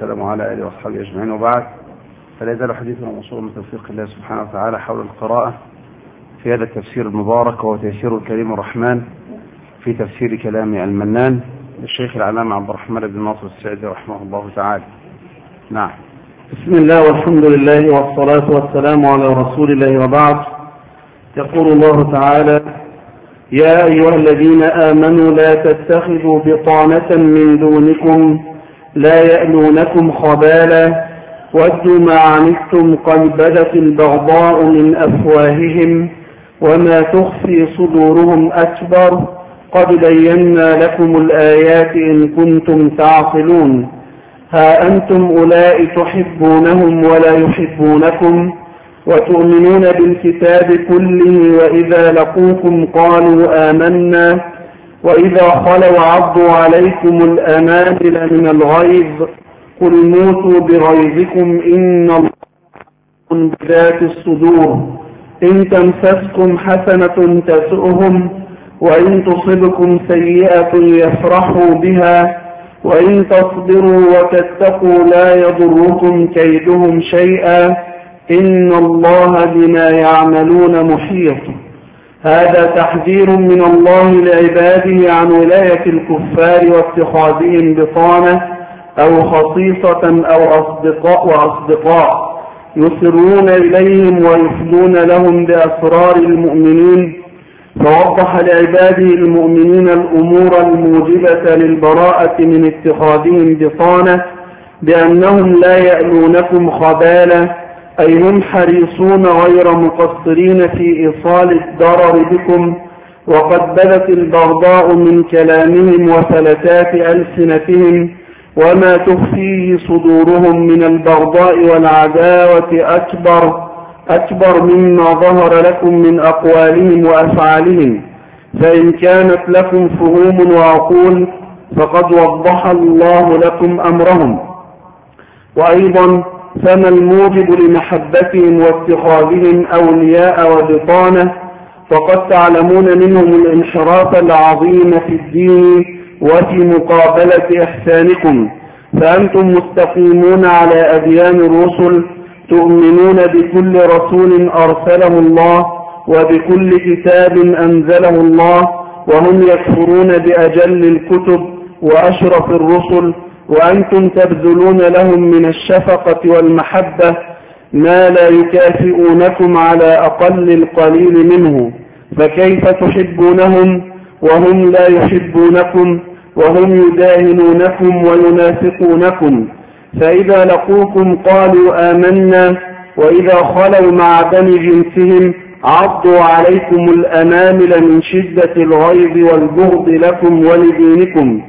والسلام على آله وأصحابه أجمعين، وبعد، فلا يزال حديثنا موصولا من توفيق الله سبحانه وتعالى حول القراءة في هذا التفسير المبارك، وهو تيسير الكريم الرحمن في تفسير كلام المنان للشيخ العلامة عبد الرحمن بن ناصر السعدي رحمه الله تعالى. نعم. بسم الله والحمد لله والصلاة والسلام على رسول الله، وبعد. يقول الله تعالى: يا أيها الذين آمنوا لا تتخذوا بطانة من دونكم لا يألونكم خبالا ودوا ما عنتم قد بدت البغضاء من أفواههم وما تخفي صدورهم أكبر قد بينا لكم الآيات إن كنتم تعقلون. ها أنتم أولئك تحبونهم ولا يحبونكم وتؤمنون بالكتاب كله وإذا لقوكم قالوا آمنا وإذا خلوا عضوا عليكم الأنامل من الغيظ قل موتوا بغيظكم إن الله بذات الصدور إن تمسسكم حسنة تسؤهم وإن تصبكم سيئة يفرحوا بها وإن تصبروا وتتقوا لا يضركم كيدهم شيئا إن الله بما يعملون محيط. هذا تحذير من الله لعباده عن ولاية الكفار واتخاذهم بطانة أو خصيصة أو أصدقاء يسرون إليهم ويفدون لهم بأسرار المؤمنين، فوضح لعباده المؤمنين الأمور الموجبة للبراءة من اتخاذهم بطانة بأنهم لا يألونكم خبالا، أي هم حريصون غير مقصرين في إيصال الضرر بكم، وقد بدت البغضاء من كلامهم وفلتات ألسنتهم وما تخفيه صدورهم من البغضاء والعداوة أكبر مما ظهر لكم من أقوالهم وأفعالهم، فإن كانت لكم فهوم وعقول فقد وضح الله لكم أمرهم. وأيضا فما الموجب لمحبتهم واتخاذهم أولياء وبطانة، فقد تعلمون منهم الانحراف العظيم في الدين وفي مقابلة إحسانكم، فأنتم مستقيمون على أديان الرسل تؤمنون بكل رسول أرسله الله وبكل كتاب أنزله الله، وهم يكفرون بأجل الكتب وأشرف الرسل، وأنتم تبذلون لهم من الشفقة والمحبة ما لا يكافئونكم على أقل القليل منه، فكيف تحبونهم وهم لا يحبونكم وهم يداهنونكم وينافقونكم؟ فإذا لقوكم قالوا آمنا وإذا خلوا مع بني جنسهم عضوا عليكم الأنامل من شدة الغيظ والبغض لكم ولدينكم.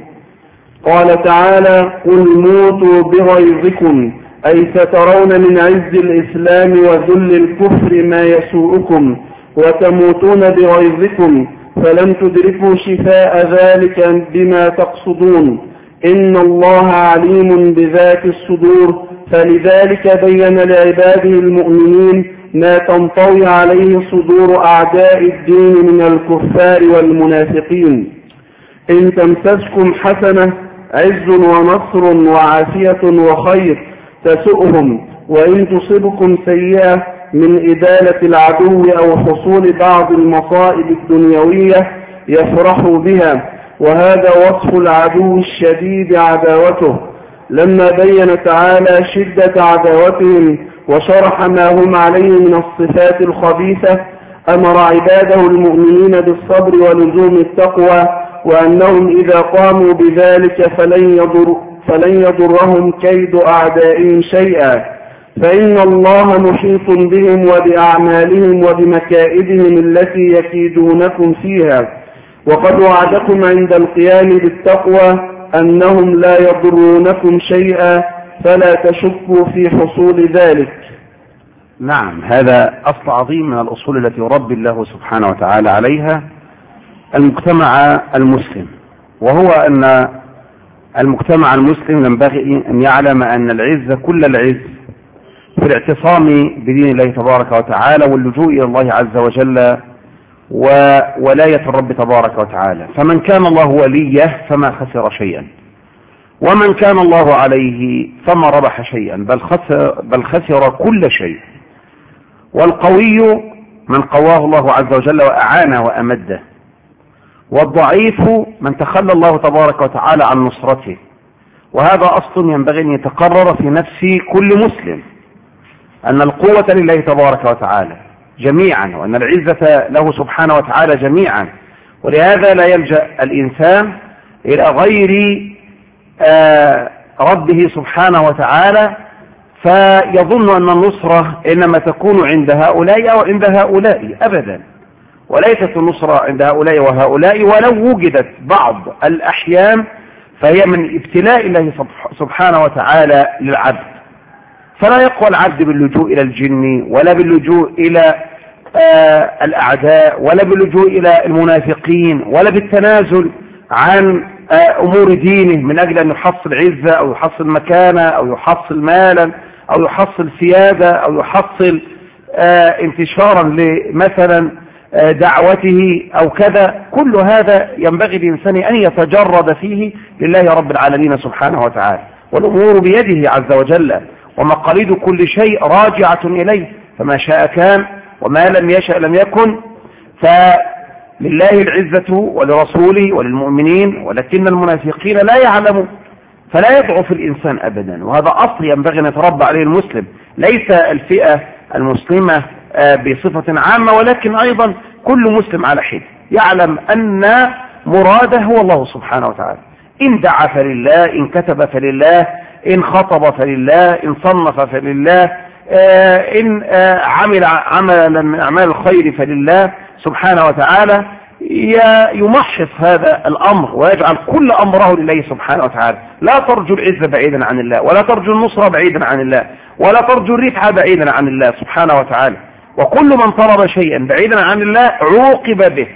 قال تعالى: قل موتوا بغيظكم، أي سترون من عز الإسلام وذل الكفر ما يسوءكم وتموتون بغيظكم، فلن تدركوا شفاء ذلك بما تقصدون، إن الله عليم بذات الصدور، فلذلك بين لعباده المؤمنين ما تنطوي عليه صدور أعداء الدين من الكفار والمنافقين. إن تمسسكم حسنة عز ونصر وعافية وخير تسؤهم، وإن تصبكم سيئة من إدالة العدو أو حصول بعض المصائب الدنيوية يفرحوا بها، وهذا وصف العدو الشديد عداوته. لما بين تعالى شدة عداوتهم وشرح ما هم عليه من الصفات الخبيثة أمر عباده المؤمنين بالصبر ولزوم التقوى، وأنهم إذا قاموا بذلك فلن يضرهم كيد أعدائهم شيئا، فإن الله محيط بهم وبأعمالهم وبمكائدهم التي يكيدونكم فيها، وقد وعدكم عند القيام بالتقوى أنهم لا يضرونكم شيئا، فلا تشكوا في حصول ذلك. نعم، هذا أصل عظيم من الأصول التي يربي الله سبحانه وتعالى عليها المجتمع المسلم، وهو أن المجتمع المسلم ينبغي أن يعلم أن العز كل العز في الاعتصام بدين الله تبارك وتعالى واللجوء إلى الله عز وجل وولاية الرب تبارك وتعالى، فمن كان الله وليه فما خسر شيئا، ومن كان الله عليه فما ربح شيئا بل خسر كل شيء. والقوي من قواه الله عز وجل وأعانه وأمده، والضعيف من تخلى الله تبارك وتعالى عن نصرته. وهذا أصل ينبغي أن يتقرر في نفس كل مسلم، أن القوة لله تبارك وتعالى جميعا، وأن العزة له سبحانه وتعالى جميعا. ولهذا لا يلجأ الإنسان إلى غير ربه سبحانه وتعالى فيظن أن النصرة إنما تكون عند هؤلاء أو عند هؤلاء، أبدا، وليست النصرة عند هؤلاء وهؤلاء، ولو وجدت بعض الأحيان فهي من ابتلاء الله سبحانه وتعالى للعبد. فلا يقوى العبد باللجوء إلى الجن، ولا باللجوء إلى الأعداء، ولا باللجوء إلى المنافقين، ولا بالتنازل عن أمور دينه من أجل أن يحصل عزة أو يحصل مكانة أو يحصل مالا أو يحصل سيادة أو يحصل انتشارا لمثلا دعوته أو كذا. كل هذا ينبغي للإنسان أن يتجرد فيه لله رب العالمين سبحانه وتعالى، والأمور بيده عز وجل، ومقاليد كل شيء راجعة إليه، فما شاء كان وما لم يشأ لم يكن. فلله العزة ولرسوله وللمؤمنين، ولكن المنافقين لا يعلمون، فلا يضعف الإنسان أبدا. وهذا أصل ينبغي أن يتربى عليه المسلم، ليس الفئة المسلمة بصفة عامة، ولكن أيضا كل مسلم على حد يعلم أن مراده هو الله سبحانه وتعالى. إن دعا فلله، إن كتب فلله، إن خطب فلله، إن صنف فلله، إن عمل عملا من أعمال الخير فلله سبحانه وتعالى. يمحص هذا الأمر ويجعل كل أمره لله سبحانه وتعالى. لا ترجو العزة بعيدا عن الله، ولا ترجو النصرة بعيدا عن الله، ولا ترجو الرفعة بعيدا عن الله سبحانه وتعالى. وكل من طلب شيئا بعيدا عن الله عوقب به،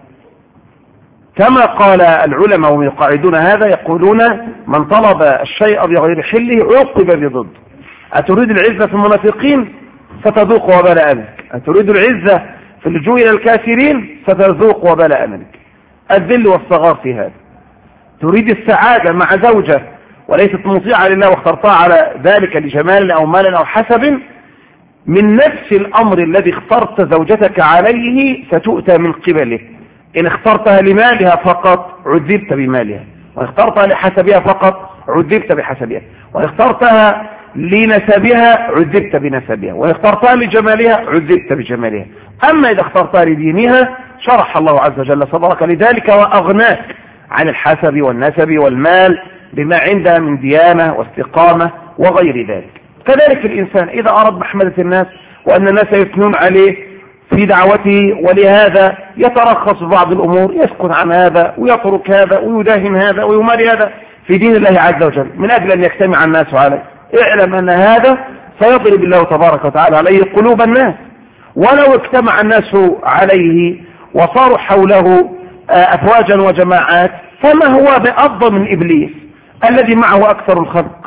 كما قال العلماء وهم يقاعدون هذا يقولون: من طلب الشيء بغير حله عوقب بضد. أتريد العزة في المنافقين ستذوق وبال أمرك، أتريد العزة في اللجوء إلى الكافرين ستذوق وبال أمرك. الذل والصغار في هذا. تريد السعادة مع زوجة وليست مطيعة لله واخترتها على ذلك لجمال أو مال أو حسب، من نفس الأمر الذي اخترت زوجتك عليه ستؤتى من قبله. إن اخترتها لمالها فقط عذبت بمالها، وإن اخترتها لحسبها فقط عذبت بحسبها، وإن اخترتها لنسبها عذبت بنسبها، وإن اخترتها لجمالها عذبت بجمالها. أما إذا اخترتها لدينها شرح الله عز وجل صدرك لذلك وأغناك عن الحسب والنسب والمال بما عندها من ديانة واستقامة وغير ذلك. كذلك الإنسان إذا أراد محمدة الناس وأن الناس يثنون عليه في دعوته، ولهذا يترخص بعض الأمور، يسكت عن هذا ويترك هذا ويداهن هذا ويماري هذا في دين الله عز وجل من أجل أن يجتمع الناس عليه، اعلم أن هذا سيضرب الله تبارك وتعالى عليه قلوب الناس. ولو اجتمع الناس عليه وصاروا حوله أفواجا وجماعات فما هو بأفضل من إبليس الذي معه أكثر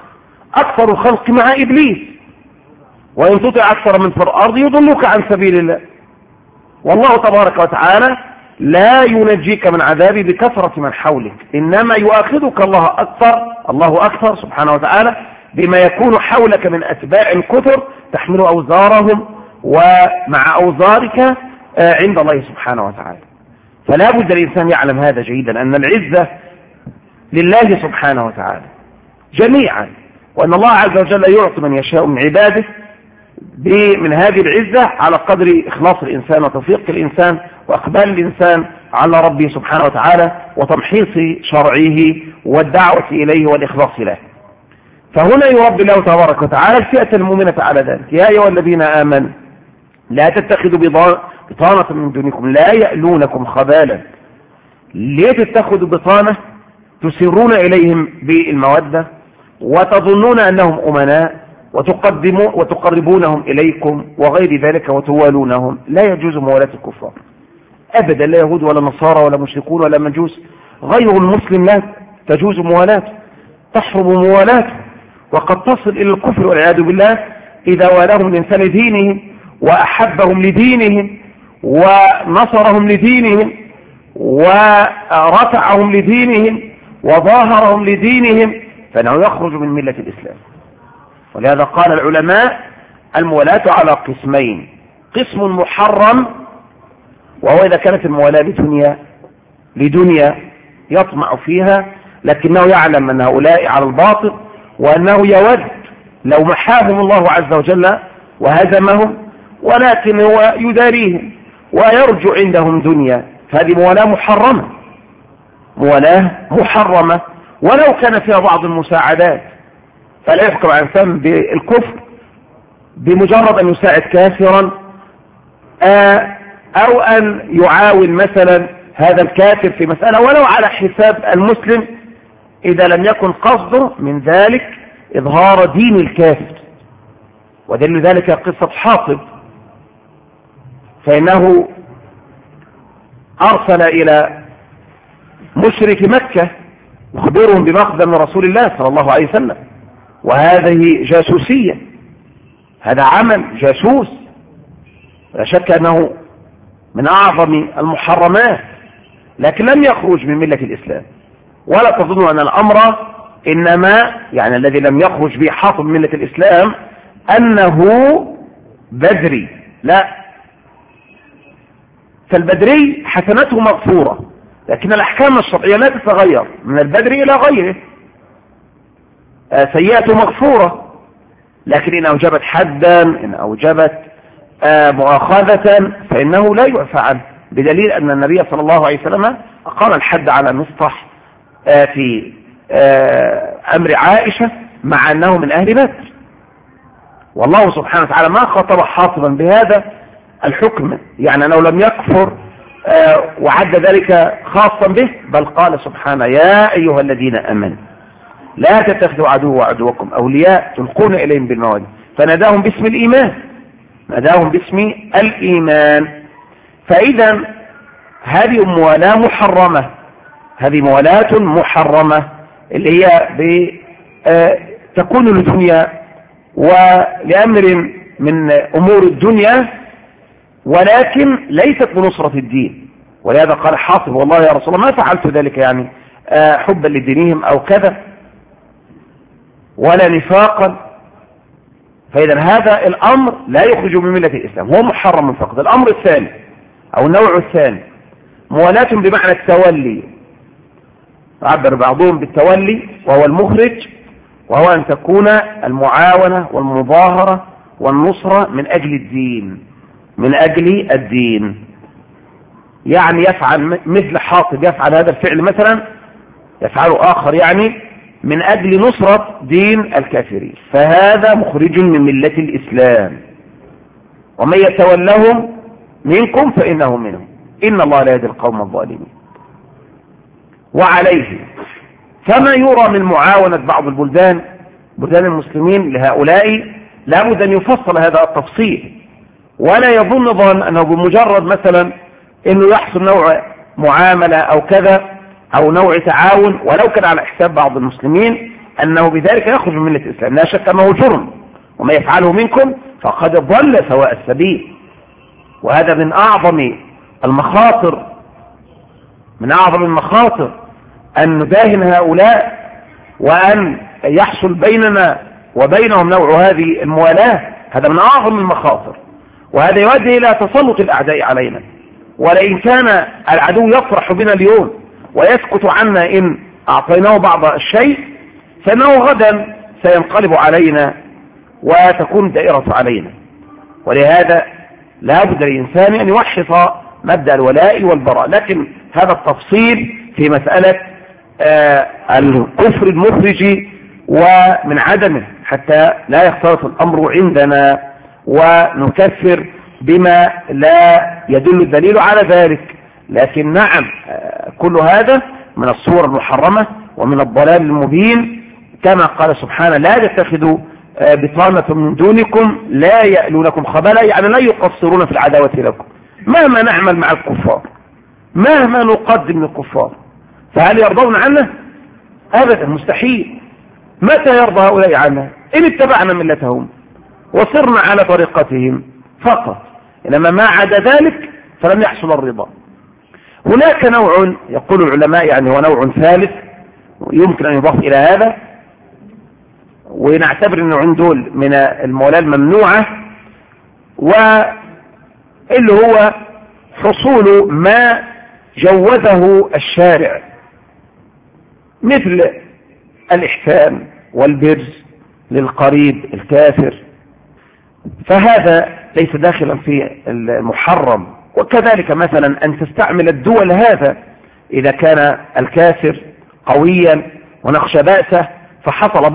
الخلق مع إبليس. وإن تطع أكثر من في الأرض يضلوك عن سبيل الله. والله تبارك وتعالى لا ينجيك من عذابه بكثرة من حولك، إنما يؤاخذك الله أكثر سبحانه وتعالى بما يكون حولك من أتباع كثر تحمل أوزارهم ومع أوزارك عند الله سبحانه وتعالى. فلا بد الإنسان يعلم هذا جيدا، أن العزة لله سبحانه وتعالى جميعا، وأن الله عز وجل يعطي من يشاء من عباده من هذه العزة على قدر إخلاص الإنسان وتوفيق الإنسان وإقبال الإنسان على ربه سبحانه وتعالى وتمحيص شرعه والدعوة إليه والإخلاص له. فهنا يربي الله تبارك وتعالى الفئة المؤمنة على ذلك: يا أيها الذين آمنوا لا تتخذوا بطانة من دونكم لا يألونكم خبالا. ليه تتخذوا بطانة؟ تسرون إليهم بالمودة وتظنون أنهم أمناء وتقربونهم إليكم وغير ذلك وتوالونهم. لا يجوز موالاة الكفار أبدا، لا يهود ولا نصارى ولا مشركون ولا مجوس. غير المسلم لا تجوز موالاته، تحرم موالاته، وقد تصل إلى الكفر والعياذ بالله إذا والاهم الإنسان لدينهم وأحبهم لدينهم ونصرهم لدينهم ورفعهم لدينهم وظاهرهم لدينهم فإنه يخرج من ملة الإسلام. ولهذا قال العلماء الموالاة على قسمين: قسم محرم، وهو إذا كانت الموالاة لدنيا يطمع فيها، لكنه يعلم أن هؤلاء على الباطل، وأنه يود لو محاهم الله عز وجل وهزمهم، ولكن هو يداريهم ويرجو عندهم دنيا، فهذه موالاة محرمة ولو كان فيها بعض المساعدات. فلا يحكم على الإنسان بالكفر بمجرد أن يساعد كافرا أو أن يعاون مثلا هذا الكافر في مسألة ولو على حساب المسلم، إذا لم يكن قصده من ذلك إظهار دين الكافر. ودليل ذلك قصة حاطب، فإنه أرسل إلى مشرك مكة يخبرهم بمقدم من رسول الله صلى الله عليه وسلم، وهذه جاسوسية، هذا عمل جاسوس، لا شك أنه من أعظم المحرمات، لكن لم يخرج من ملة الإسلام. ولا تظنوا أن الأمر إنما يعني الذي لم يخرج به حاطب من ملة الإسلام أنه بدري، لا، فالبدري حسناته مغفورة، لكن الأحكام الشرعية لا تتغير من البدري إلى غيره. سيئته مغفورة، لكن إن أوجبت حدا، إن أوجبت مؤاخذة، فإنه لا يعفى عنه، بدليل أن النبي صلى الله عليه وسلم أقام الحد على مصطح في أمر عائشة مع أنه من أهل بدر. والله سبحانه وتعالى ما خاطب حاطبا بهذا الحكم، يعني أنه لم يكفر وعد ذلك خاصا به، بل قال سبحانه: يا أيها الذين آمنوا لا تتخذوا عدو وعدوكم أولياء تلقون إليهم بالمودة، فناداهم باسم الإيمان. فإذا هذه موالاة محرمة، هذه موالاة محرمة اللي هي تكون للدنيا ولأمر من أمور الدنيا، ولكن ليست بنصرة الدين. ولهذا قال حاطب: والله يا رسول الله ما فعلت ذلك يعني حبا لدينهم أو كذا ولا نفاقا. فإذا هذا الأمر لا يخرج من ملة الإسلام، هو محرم فقط. الأمر الثاني أو النوع الثاني موالاة بمعنى التولي، عبر بعضهم بالتولي وهو المخرج، وهو أن تكون المعاونة والمظاهرة والنصرة من أجل الدين. يعني يفعل مثل حاطب، يفعل هذا الفعل مثلا يفعله آخر يعني من أجل نصرة دين الكافرين، فهذا مخرج من ملة الإسلام. ومن يتولهم منكم فإنه منهم إن الله لا يهدي القوم الظالمين. وعليه فما يرى من معاونة بعض بلدان المسلمين لهؤلاء لابد أن يفصل هذا التفصيل، ولا يظن ظن أنه بمجرد مثلا أنه يحصل نوع معاملة أو كذا أو نوع تعاون ولو كان على حساب بعض المسلمين أنه بذلك يخرج من ملة الإسلام. لا شك أنه جرم، وما يفعله منكم فقد ضل سواء السبيل. وهذا من أعظم المخاطر أن نداهن هؤلاء، وأن يحصل بيننا وبينهم نوع هذه الموالاة. هذا من أعظم المخاطر، وهذا يؤدي إلى تسلط الأعداء علينا. ولئن كان العدو يفرح بنا اليوم ويسكت عنا إن أعطيناه بعض الشيء، فإنه غدا سينقلب علينا وتكون دائرة علينا. ولهذا لا بد للإنسان أن يوحص مبدأ الولاء والبراء. لكن هذا التفصيل في مسألة الكفر المخرج ومن عدمه، حتى لا يختلط الأمر عندنا ونكفر بما لا يدل الدليل على ذلك. لكن نعم، كل هذا من الصور المحرمة ومن الضلال المبين، كما قال سبحانه: لا تتخذوا بطانة من دونكم لا يألونكم خبالا، يعني لا يقصرون في العداوة لكم مهما نعمل مع الكفار، مهما نقدم للكفار. فهل يرضون عنه؟ أبدا، مستحيل. متى يرضى هؤلاء عنه؟ إن اتبعنا ملتهم وصرنا على طريقتهم فقط، إنما ما عدا ذلك فلم يحصل الرضا. هناك نوع يقول العلماء، يعني هو نوع ثالث يمكن أن يضاف إلى هذا، ونعتبر أنه عندول من المولاة الممنوعة، واللي هو حصول ما جوزه الشارع مثل الإحسان والبر للقريب الكافر، فهذا ليس داخلا في المحرم. وكذلك مثلا أن تستعمل الدول هذا إذا كان الكافر قويا ونخشى بأسه فحصل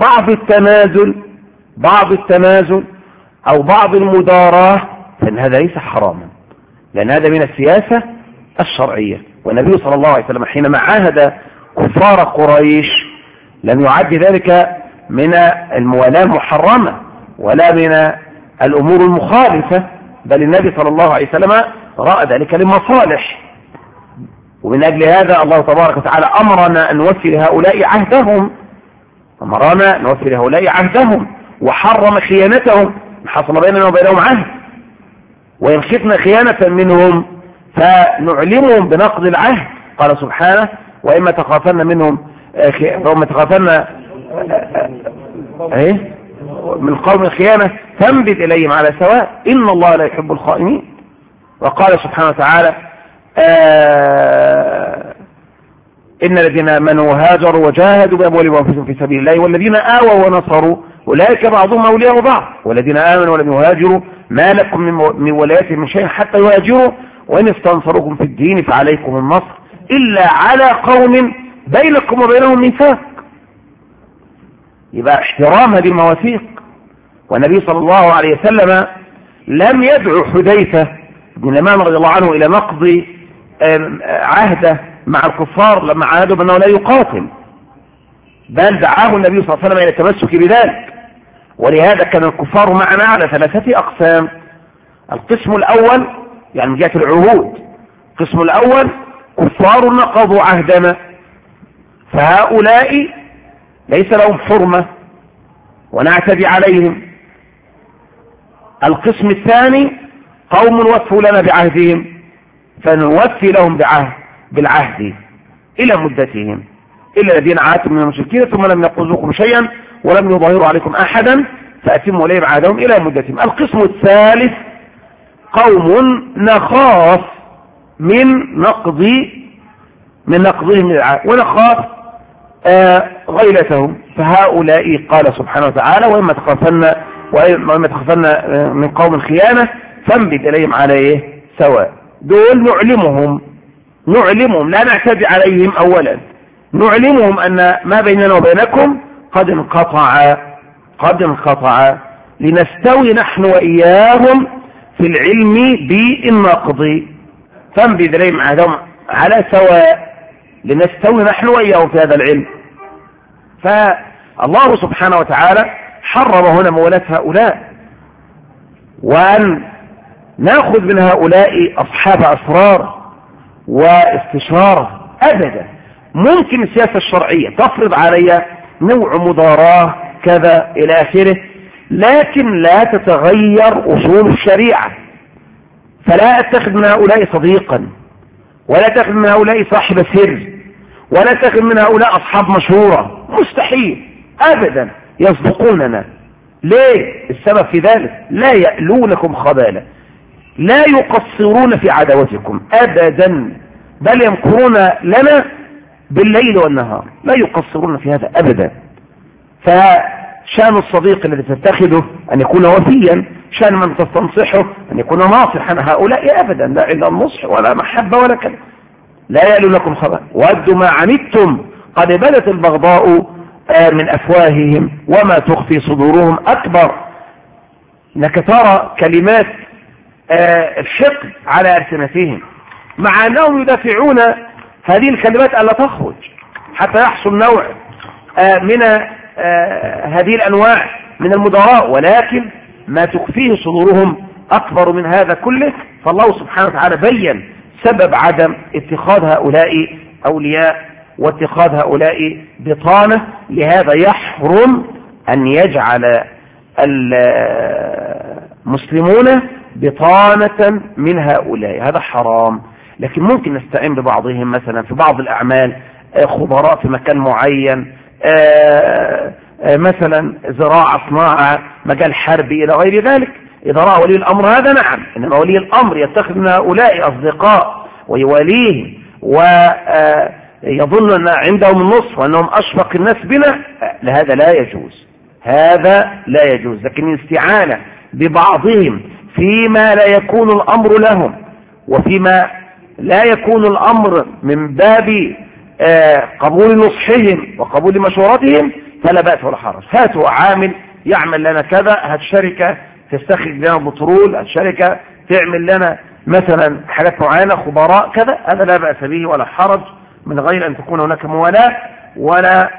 بعض التنازل أو بعض المداراة، فإن هذا ليس حراما، لأن هذا من السياسة الشرعية. والنبي صلى الله عليه وسلم حينما عاهد كفار قريش لم يعد ذلك من الموالاة المحرمة ولا من الأمور المخالفة، بل النبي صلى الله عليه وسلم رأى ذلك لمصالح. ومن أجل هذا الله تبارك وتعالى أمرنا أن نوفي لهؤلاء عهدهم، وحرم خيانتهم، حصل بيننا وبينهم عهد، وإن خفنا خيانة منهم فنعلمهم بنقض العهد. قال سبحانه: وإما تخافن من قوم خيانة فانبذ إليهم على سواء إن الله لا يحب الخائنين. وقال سبحانه وتعالى: إن الذين آمنوا وهاجروا وجاهدوا بأموالهم وأنفسهم في سبيل الله والذين آووا ونصروا أولئك بعضهم أولياء بعض والذين آمنوا ولم يهاجروا ما لكم من ولايتهم من شيء حتى يهاجروا وإن استنصروكم في الدين فعليكم النصر إلا على قوم بينكم وبينهم ميثاق. يبقى احترام هذه المواثيق. والنبي صلى الله عليه وسلم لم يدعو حذيفة بن اليمان رضي الله عنه إلى نقض عهده مع الكفار لما عاهدوا بأنه لا يقاتل، بل دعاه النبي صلى الله عليه وسلم إلى التمسك بذلك. ولهذا كان الكفار معنا على 3 أقسام. القسم الأول يعني من جهة العهود، القسم الأول كفار نقضوا عهدنا، فهؤلاء ليس لهم حرمة ونعتدي عليهم. القسم الثاني قوم وفوا لنا بعهدهم فنوفي لهم بالعهد إلى مدتهم إلا الذين عاهدتم من المشركين ثم لم ينقضوكم شيئا ولم يظاهروا عليكم أحدا فأتموا إليهم عهدهم إلى مدتهم. القسم الثالث قوم نخاف من نقضهم للعهد ونخاف غيلتهم، فهؤلاء قال سبحانه وتعالى: وإما تخافن من قوم خيانة فانبذ إليهم عليه سواء. دول نعلمهم لا نعتدي عليهم. أولا نعلمهم أن ما بيننا وبينكم قد انقطع لنستوي نحن وإياهم في العلم بالنقض، فانبذ إليهم عهدهم على سواء لنستوي نحن وإياهم في هذا العلم. فالله سبحانه وتعالى حرم هنا مولاة هؤلاء، وأن نأخذ من هؤلاء أصحاب أسرار واستشارة أبدا. ممكن السياسة الشرعية تفرض علي نوع مضاراة كذا إلى آخره، لكن لا تتغير أصول الشريعة. فلا أتخذ من هؤلاء صديقا، ولا أتخذ من هؤلاء صاحب سر، ولا أتخذ من هؤلاء أصحاب مشورة، مستحيل أبدا، يصدقوننا. ليه؟ السبب في ذلك لا يألونكم خبالا، لا يقصرون في عداوتكم أبدا، بل يمكرون لنا بالليل والنهار، لا يقصرون في هذا أبدا. فشان الصديق الذي تتخذه أن يكون وفيا، شان من تستنصحه أن يكون ناصحا. هؤلاء أبدا لا إلا النصح ولا محبة ولا كلام، لا يألونكم خبالا ودوا ما عنتم قد بدت البغضاء من أفواههم وما تخفي صدورهم أكبر. إنك ترى كلمات الحقد على ألسنتهم مع أنهم يدافعون هذه الكلمات ألا تخرج حتى يحصل نوع من هذه الأنواع من المضاراة، ولكن ما تخفيه صدورهم أكبر من هذا كله. فالله سبحانه وتعالى بين سبب عدم اتخاذ هؤلاء أولياء واتخاذ هؤلاء بطانة. لهذا يحرم أن يجعل المسلمون بطانة من هؤلاء، هذا حرام. لكن ممكن نستعين ببعضهم مثلا في بعض الأعمال، خبراء في مكان معين، مثلا زراعة، صناعة، مجال حربي إلى غير ذلك. إذا رأى ولي الأمر هذا نعم، إنما ولي الأمر يتخذ من هؤلاء أصدقاء ويواليهم ويظن أن عندهم النصف وأنهم أشفق الناس بنا، هذا لا يجوز، هذا لا يجوز. لكن الاستعانة ببعضهم فيما لا يكون الأمر لهم وفيما لا يكون الأمر من باب قبول نصحهم وقبول مشورتهم فلا بأس ولا حرج. هاتوا عامل يعمل لنا كذا، هات شركة تستخرج لنا بترول، هات شركة تعمل لنا مثلا حاجات معينة، خبراء كذا، هذا لا بأس به ولا حرج، من غير أن تكون هناك موالاة ولا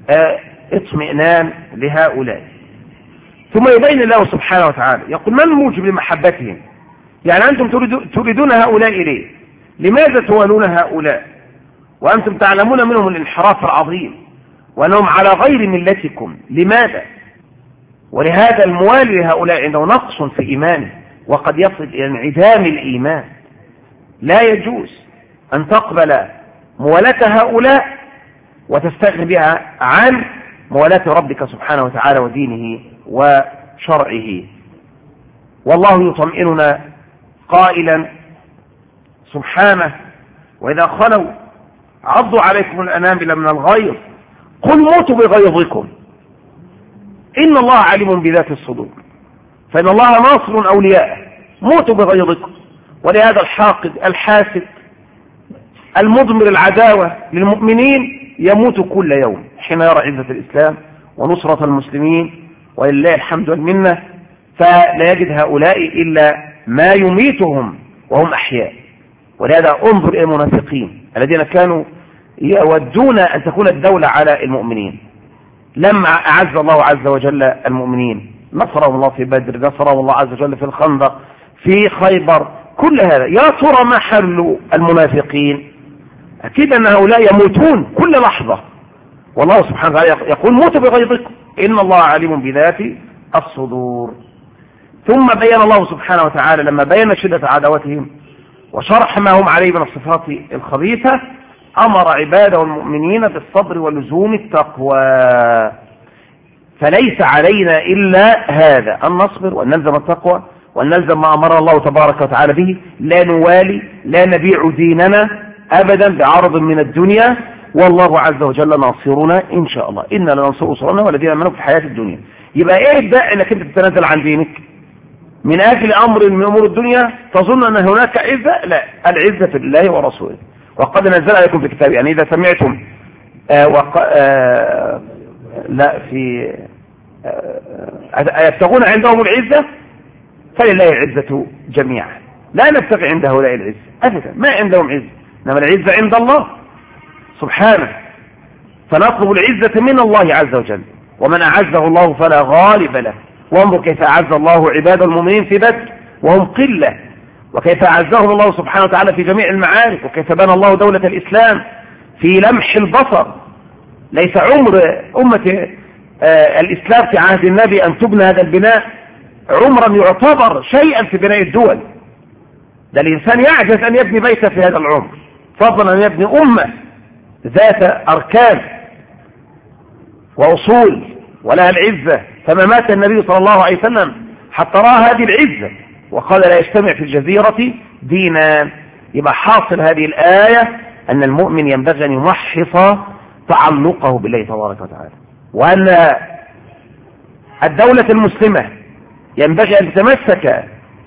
اطمئنان لهؤلاء. ثم يبين الله سبحانه وتعالى يقول: ما الموجب لمحبتهم؟ يعني أنتم تريدون هؤلاء إليه، لماذا توالون هؤلاء وأنتم تعلمون منهم الانحراف العظيم وأنهم على غير ملتكم؟ لماذا؟ ولهذا الموالي لهؤلاء عنده نقص في إيمانه وقد يصل إلى انعدام الإيمان. لا يجوز أن تقبل موالاة هؤلاء وتستغني بها عن موالاة ربك سبحانه وتعالى ودينه وشرعه. والله يطمئننا قائلا سبحانه: وإذا خلوا عضوا عليكم الأنامل من الغيظ قل موتوا بغيظكم إن الله عليم بذات الصدور فإن الله ناصر أولياءه موتوا بغيظكم. ولهذا الحاقد الحاسد المضمر العداوة للمؤمنين يموت كل يوم حين يرى عزة الإسلام ونصرة المسلمين ولله الحمد والمنة، فلا يجد هؤلاء إلا ما يميتهم وهم أحياء. ولهذا انظر إلى المنافقين الذين كانوا يودون أن تكون الدولة على المؤمنين، لما أعز الله عز وجل المؤمنين نصرهم الله في بدر، نصرهم الله عز وجل في الخندق، في خيبر، كل هذا. يا ترى ما حل المنافقين؟ أكيد أن هؤلاء يموتون كل لحظة، والله سبحانه وتعالى يقول موتوا بغيظكم إن الله عليم بذات الصدور. ثم بين الله سبحانه وتعالى لما بين شدة عداوتهم وشرح ما هم عليه من الصفات الخبيثة أمر عباده المؤمنين بالصبر ولزوم التقوى. فليس علينا إلا هذا، أن نصبر وأن نلزم التقوى وأن نلزم ما أمر الله تبارك وتعالى به. لا نوالي، لا نبيع ديننا أبدا بعرض من الدنيا، والله عز وجل ناصرنا إن شاء الله. إنا لننصر أسرنا والذين آمنوا في الحياة الدنيا. يبقى إيه الداعي أنك أنت تتنازل عن دينك من أجل أمر من أمور الدنيا تظن أن هناك عزة؟ لا، العزة لله ورسوله. وقد نزل عليكم في كتاب، يعني إذا سمعتم لا في يبتغون عندهم العزة فلله العزة جميعا. لا نبتغي عند هؤلاء العزة أبدا، ما عندهم عزة، إنما العزة عند الله سبحانه. فنطلب العزة من الله عز وجل، ومن أعزه الله فلا غالب له. وانظر كيف أعز الله عباد المؤمنين في بدر وهم قلة، وكيف أعزهم الله سبحانه وتعالى في جميع المعارك، وكيف بنى الله دولة الإسلام في لمح البصر. ليس عمر أمة الإسلام في عهد النبي أن تبنى هذا البناء عمرا يعتبر شيئا في بناء الدول. ده الإنسان يعجز أن يبني بيتا في هذا العمر، فضلا أن يبني أمة ذات أركان وأصول ولها العزة. فما مات النبي صلى الله عليه وسلم حتى رأى هذه العزة وقال لا يجتمع في الجزيرة دينان. يبقى حاصل هذه الآية أن المؤمن ينبغي أن يمحص تعلقه بالله تبارك وتعالى، وأن الدولة المسلمة ينبغي أن تتمسك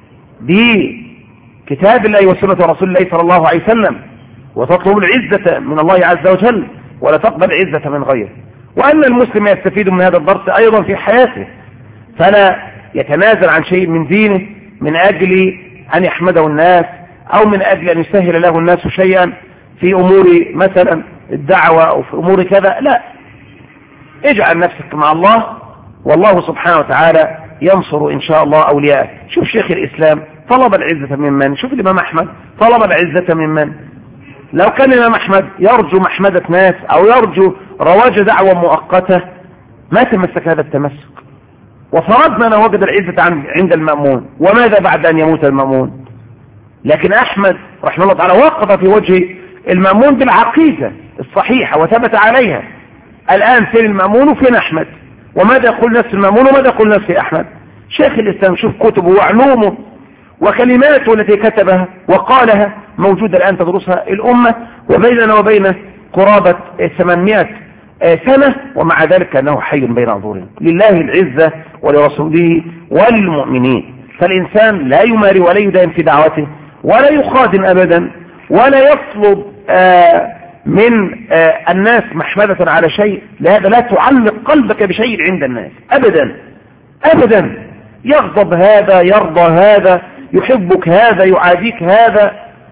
بكتاب الله وسنة رسول الله صلى الله عليه وسلم وتطلب العزة من الله عز وجل ولا تقبل عزة من غيره. وأن المسلم يستفيد من هذا الدرس أيضا في حياته، فلا يتنازل عن شيء من دينه من أجل أن يحمده الناس أو من أجل أن يسهل له الناس شيئا في أمور مثلا الدعوة أو في أمور كذا. لا، اجعل نفسك مع الله والله سبحانه وتعالى ينصر إن شاء الله أولياءه. شوف شيخ الإسلام طلب العزة ممن؟ شوف الإمام أحمد طلب العزة ممن؟ لو كان الإمام أحمد يرجو محمدة ناس أو يرجو رواج دعوة مؤقتة ما تمسك هذا التمسك. وفرضنا أنه وجد العزة عند المأمون، وماذا بعد أن يموت المأمون؟ لكن أحمد رحمه الله تعالى وقف في وجه المأمون بالعقيدة الصحيحة وثبت عليها. الآن فين المأمون وفين أحمد؟ وماذا يقول نفس المأمون وماذا يقول نفس أحمد؟ شيخ الإسلام شوف كتبه وعلومه وكلماته التي كتبها وقالها موجودة الآن تدرسها الأمة، وبيننا وبينه قرابة 800 سنة، ومع ذلك أنه حي بين أنظرهم. لله العزة ولرسوله والمؤمنين. فالإنسان لا يماري ولا يدائم في دعوته ولا يخادن أبدا ولا يطلب من الناس محمدة على شيء. لهذا لا تعلق قلبك بشيء عند الناس أبدا أبدا. يغضب هذا، يرضى هذا، يحبك هذا، يعاديك هذا،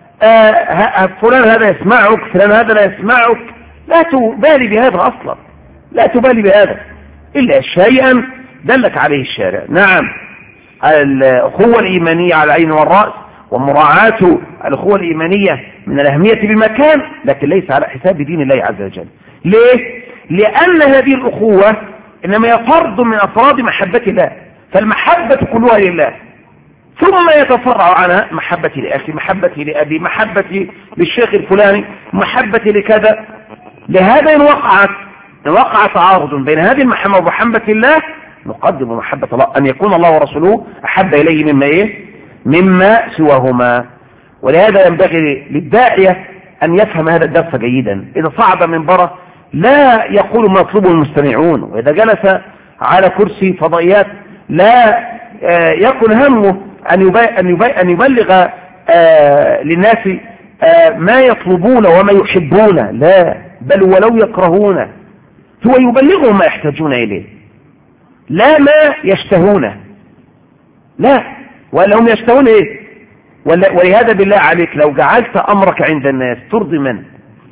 فلان هذا يسمعك، فلان هذا لا يسمعك. لا تبالي بهذا أصلا، لا تبالي بهذا إلا شيئا دلك عليه الشارع. نعم الأخوة الإيمانية على العين والرأس، ومراعاة الأخوة الإيمانية من الأهمية بمكان، لكن ليس على حساب دين الله عز وجل. ليه؟ لأن هذه الأخوة إنما هي فرد من أفراد محبة الله، فالمحبة كلها لله، ثم يتفرع عنها محبتي لأخي، محبتي لأبي، محبتي للشيخ الفلاني، محبتي لكذا. لهذا إن وقع تعارض بين هذه المحبة ومحبة الله نقدم محبة الله، أن يكون الله ورسوله أحب إليه مما سواهما. ولهذا ينبغي للداعية أن يفهم هذا الدرس جيدا. إذا صعد منبره لا يقول ما يطلبه المستمعون، وإذا جلس على كرسي فضائيات لا يكن همه أن يبلغ للناس ما يطلبون وما يحبون، لا، بل ولو يكرهون هو يبلغهم ما يحتاجون إليه، لا ما يشتهونه، لا، ولا هم يشتهون إيه. ولهذا بالله عليك لو جعلت أمرك عند الناس ترضي من؟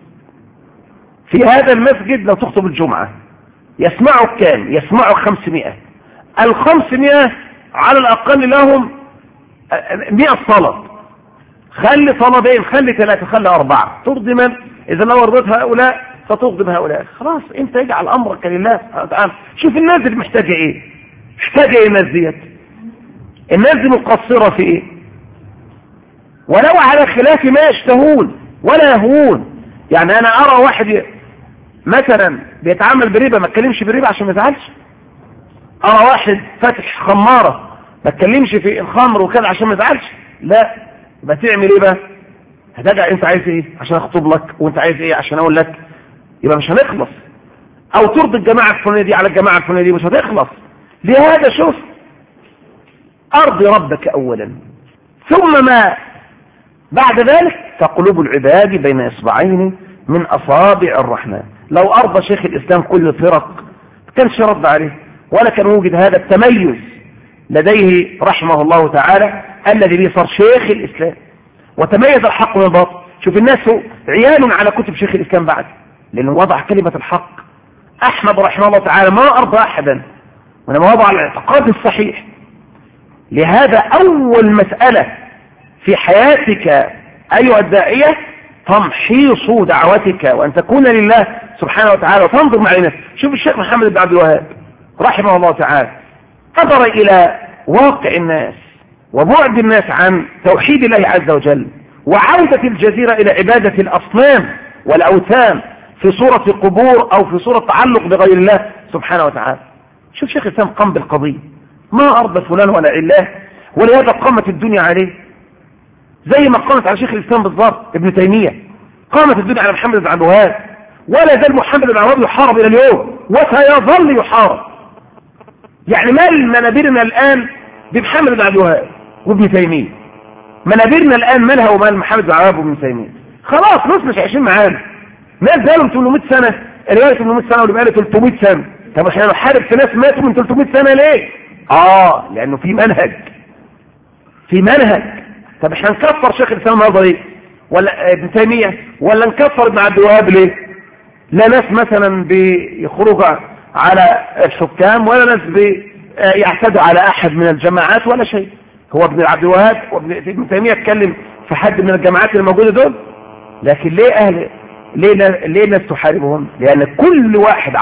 في هذا المسجد لو تخطب الجمعة يسمعك كام؟ يسمعك 500. 500 على الأقل لهم 100 صلاة، خلي طلبين، خلي 3، خلي 4، ترضي من؟ إذا لو رضيت هؤلاء فتغضب هؤلاء. خلاص انت اجعل أمرك لله تعالى. شوف الناس اللي محتاجة ايه، محتاجة ايه الناس ديت؟ الناس دي مقصرة في ايه؟ ولو على خلاف ما يشتهون ولا يهون. يعني انا ارى واحد مثلا بيتعامل بريبة ما اتكلمش بريبة عشان ما يزعلش. ارى واحد فاتح خمارة ما اتكلمش في الخمر وكذا عشان ما يزعلش. لا، يبقى تعمل ايه بقى؟ هترجع انت عايز ايه عشان اخطب لك، وانت عايز ايه عشان اقول لك، يبقى مش هنخلص. او ترضي الجماعة الفلانية دي على الجماعة الفلانية دي، مش هتخلص. لهذا شوف، ارضي ربك اولا، ثم ما بعد ذلك فقلوب العباد بين اصبعين من اصابع الرحمن. لو ارضى شيخ الاسلام كل الفرق كانش رد عليه، ولا كان وجد هذا التميز لديه رحمه الله تعالى الذي به صار شيخ الاسلام وتميز الحق من الباطل. شوف الناس عيال على كتب شيخ الاسلام بعد، لانه وضع كلمة الحق. احمد رحمه الله تعالى ما ارضى احدا وانما وضع الاعتقاد الصحيح. لهذا اول مسألة في حياتك ايها الداعية تمحيص دعوتك، وان تكون لله سبحانه وتعالى وتنظر مع الناس. شوف الشيخ محمد بن عبد الوهاب رحمه الله تعالى نظر الى واقع الناس وبعد الناس عن توحيد الله عز وجل، وعودة الجزيرة الى عبادة الاصنام والاوثان في صورة قبور او في صورة تعلق بغير الله سبحانه وتعالى. شوف شيخ الاسلام قام بالقضية، ما ارضى فلان ولا علاه، ولهذا قامت الدنيا عليه زي ما قامت على شيخ الاسلام بالضبط ابن تيمية. قامت الدنيا على محمد بن عبد الوهاب، ولا زال محمد بن عبد الوهاب يحارب الى اليوم وسيظل يحارب. يعني مال منابرنا الان بمحمد بن عبد الوهاب وابن تيمية، منابرنا الان مالها ومال محمد بن عبد الوهاب وابن تيمية. خلاص ناس مش عايشين معانا، ناس بقالهم 800 سنة، اللي بقاله 800 سنة واللي بقاله 300 سنة. طب احنا نحارب في ناس ماتوا من 300 سنة ليه؟ لانه في منهج. طب احنا نكفر شيخ الاسلام النهارده ليه؟ ولا ابن تيمية، ولا نكفر ابن عبد الوهاب ليه؟ لا ناس مثلا بيخرجوا على الحكام، ولا ناس بيعتدوا على احد من الجماعات ولا شيء. هو ابن عبد الوهاب وابن تيمية اتكلم في حد من الجماعات الموجودة دول، لكن ليه الناس تحاربهم؟ لان كل واحد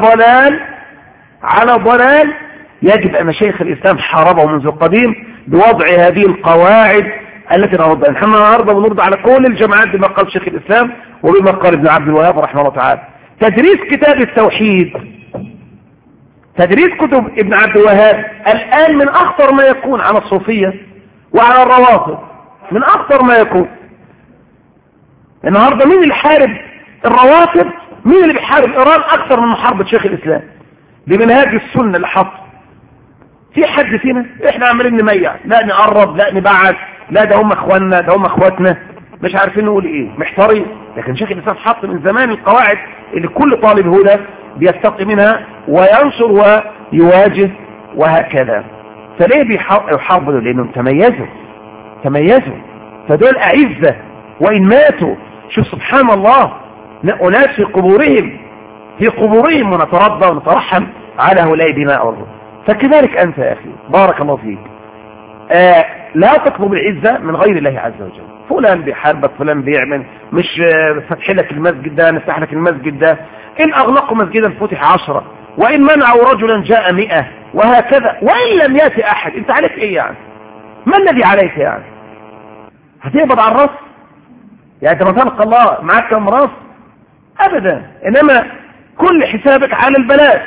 على ضلال يجب ان شيخ الاسلام حاربه منذ القديم بوضع هذه القواعد التي نرضى. نحن النهارده بنرضى على كل الجماعات بما قال شيخ الاسلام وبما قال ابن عبد الوهاب رحمه الله تعالى. تدريس كتاب التوحيد تدريس كتب ابن عبد الوهاب الآن من أخطر ما يكون على الصوفية وعلى الروافض، من أخطر ما يكون. النهاردة مين اللي حارب الروافض؟ مين اللي بيحارب إيران أكثر من محاربة شيخ الإسلام بمنهاج السنة اللي حطه؟ في حد فينا؟ احنا عمالين نميع، لا نقرب لا نبعد، لا ده هم اخواننا ده هم اخواتنا، مش عارفين نقول ايه، محتارين. لكن شيخ الإسلام حط من زمان القواعد اللي كل طالب هدى بيستقي منها وينشر ويواجه وهكذا. فليه بيحاربوا؟ لانهم تميزوا فدول أعزة وإن ماتوا. شوف سبحان الله، أناس في قبورهم ونترضى ونترحم على هؤلاء دماء الله. فكذلك أنت يا أخي بارك الله فيك، لا تطلب العزة من غير الله عز وجل. فلان بيحاربك، فلان بيعمل، مش فتح لك المسجد ده نفتح لك المسجد ده، إن أغلقوا مسجدا فتح 10، وإن منعوا رجلا جاء 100، وهكذا. وإن لم يأتي أحد، أنت عليك إيه يعني؟ ما الذي عليك يعني؟ هتقبض على الرأس؟ يعني أنت ما تلقى الله معك كم رأس؟ أبدا. إنما كل حسابك على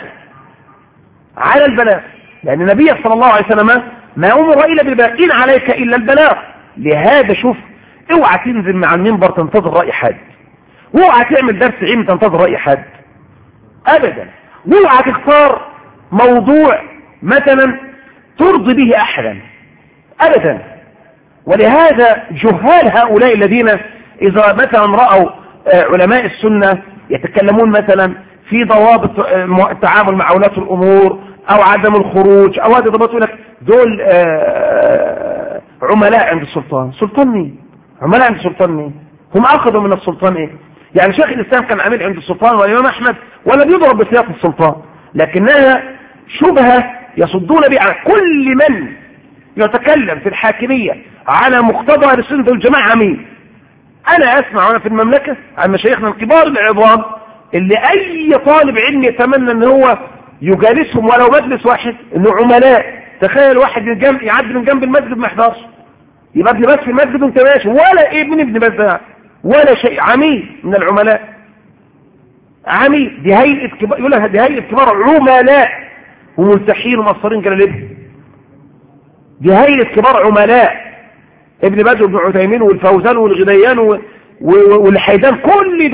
البلاغ، لأن النبي صلى الله عليه وسلم ما أمر إلا بالباقين عليك إلا البلاغ. لهذا شوف، اوعى تنزل مع المنبر تنتظر رأي حد، واوعى تعمل درس علم تنتظر رأي حد أبدا، واوعى تختار موضوع مثلا ترضي به أحدا أبدا. ولهذا جهال هؤلاء الذين إذا مثلا رأوا علماء السنة يتكلمون مثلا في ضوابط التعامل مع ولاة الأمور أو عدم الخروج أو هذا ضبط لك دول عملاء عند السلطان. سلطان مين؟ عملاء عند السلطان مين؟ هم أخذوا من السلطان إيه؟ يعني شيخ الإسلام كان عميل عند السلطان والإمام أحمد ولا بيضرب بسياط السلطان، لكنها شبهة يصدون بها كل من يتكلم في الحاكمية على مقتضى السنة والجماعة. مين؟ أنا أسمع أنا في المملكة عن مشايخنا الكبار العظام اللي أي طالب علم يتمنى أن هو يجالسهم ولو مجلس واحد، أنه عملاء. تخيل واحد يعدي من جنب المسجد ما يحضرش، يبقى ابن باز في المسجد وانت ماشي، ولا ايه من ابن باز ده ولا شيء، عميل من العملاء، عميل. دي هيئة كبار، يقول لك دي هيئة كبار عملاء وملتحين ومصرين جلالبهم. دي هيئة كبار عملاء، ابن باز وابن عثيمين والفوزان والغديان والحيدان، كل